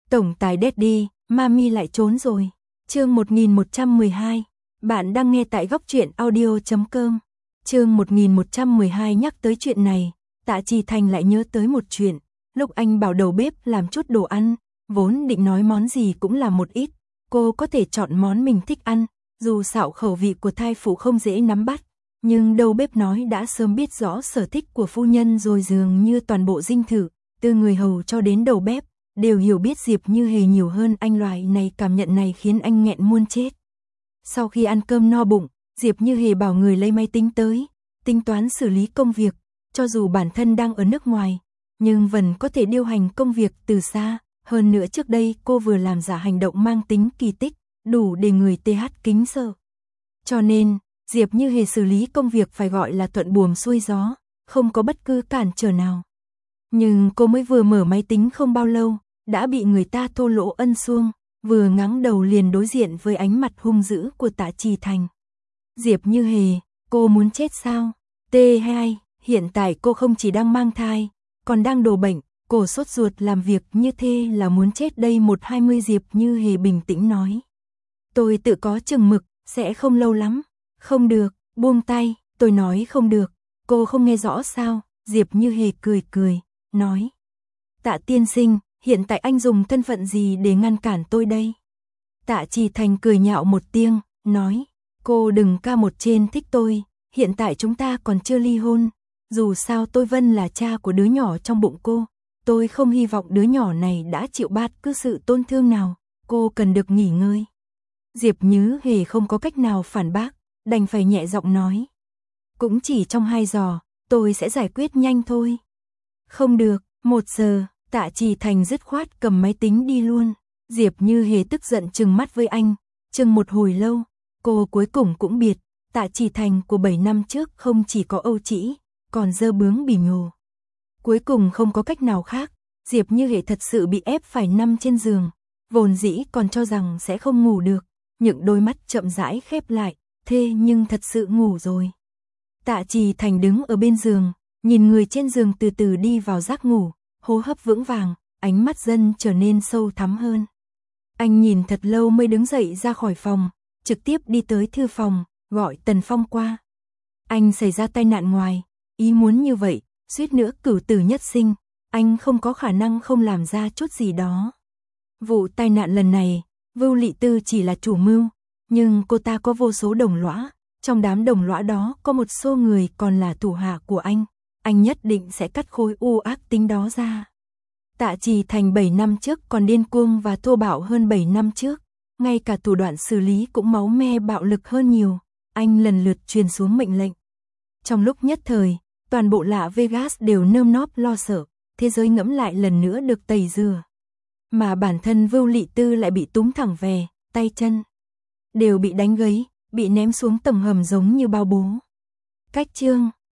Tổng tài Daddy, Mami lại trốn rồi. Chương 1112. Bạn đang nghe tại góc truyện audio.com. Chương 1112 nhắc tới chuyện này, Tạ Trì Thành lại nhớ tới một chuyện. Lúc anh bảo đầu bếp làm chút đồ ăn, vốn định nói món gì cũng làm một ít. Cô có thể chọn món mình thích ăn, dù xạo khẩu vị của thai phụ không dễ nắm bắt. Nhưng đầu bếp nói đã sớm biết rõ sở thích của phu nhân rồi, dường như toàn bộ dinh thự, từ người hầu cho đến đầu bếp, đều hiểu biết Diệp Như Hề nhiều hơn anh. Loại này cảm nhận này khiến anh nghẹn muốn chết. Sau khi ăn cơm no bụng, Diệp Như Hề bảo người lấy máy tính tới, tính toán xử lý công việc. Cho dù bản thân đang ở nước ngoài, nhưng vẫn có thể điều hành công việc từ xa. Hơn nữa trước đây cô vừa làm giả hành động mang tính kỳ tích, đủ để người TH kính sợ. Cho nên, Diệp Như Hề xử lý công việc phải gọi là thuận buồm xuôi gió, không có bất cứ cản trở nào. Nhưng cô mới vừa mở máy tính không bao lâu, đã bị người ta thô lỗ ân xuông, vừa ngáng đầu liền đối diện với ánh mặt hung dữ của Tạ Trì Thành. Diệp Như Hề, cô muốn chết sao? T2, hiện tại cô không chỉ đang mang thai, còn đang đổ bệnh, cô sốt ruột làm việc như thế là muốn chết đây. 120 Diệp Như Hề bình tĩnh nói. Tôi tự có chừng mực, sẽ không lâu lắm. Không được, buông tay, tôi nói không được. Cô không nghe rõ sao? Diệp Như Hề cười cười, nói. Tạ tiên sinh, hiện tại anh dùng thân phận gì để ngăn cản tôi đây? Tạ Trì Thành cười nhạo một tiếng, nói. Cô đừng ca một trên thích tôi, hiện tại chúng ta còn chưa ly hôn. Dù sao tôi Vân là cha của đứa nhỏ trong bụng cô. Tôi không hy vọng đứa nhỏ này đã chịu bất cứ sự tổn thương nào. Cô cần được nghỉ ngơi. Diệp Như Hề không có cách nào phản bác, đành phải nhẹ giọng nói. Cũng chỉ trong 2 giờ, tôi sẽ giải quyết nhanh thôi. Không được, 1 giờ, Tạ Trì Thành dứt khoát cầm máy tính đi luôn. Diệp Như Hề tức giận trừng mắt với anh, chừng một hồi lâu, cô cuối cùng cũng biết, Tạ Trì Thành của 7 năm trước không chỉ có âu trĩ, còn dơ bướng bỉ nhồ. Cuối cùng không có cách nào khác, Diệp Như Hề thật sự bị ép phải nằm trên giường, vốn dĩ còn cho rằng sẽ không ngủ được, những đôi mắt chậm rãi khép lại, thế nhưng thật sự ngủ rồi. Tạ Trì Thành đứng ở bên giường, nhìn người trên giường từ từ đi vào giấc ngủ, hô hấp vững vàng, ánh mắt dần trở nên sâu thẳm hơn. Anh nhìn thật lâu mới đứng dậy ra khỏi phòng, trực tiếp đi tới thư phòng, gọi Tần Phong qua. Anh xảy ra tai nạn ngoài, ý muốn như vậy, suýt nữa cửu tử nhất sinh, anh không có khả năng không làm ra chút gì đó. Vụ tai nạn lần này, Vưu Lị Tư chỉ là chủ mưu, nhưng cô ta có vô số đồng lõa, trong đám đồng lõa đó có một số người còn là thủ hạ của anh nhất định sẽ cắt khối u ác tính đó ra. Tạ Trì Thành 7 năm trước còn điên cuồng và thô bạo hơn 7 năm trước, ngay cả thủ đoạn xử lý cũng máu me bạo lực hơn nhiều, anh lần lượt truyền xuống mệnh lệnh. Trong lúc nhất thời, toàn bộ Lạ Vegas đều nơm nóp lo sợ, thế giới ngẫm lại lần nữa được tẩy rửa. Mà bản thân Vưu Lị Tư lại bị túm thẳng về, tay chân đều bị đánh gãy, bị ném xuống tầng hầm giống như bao bố. Cách chương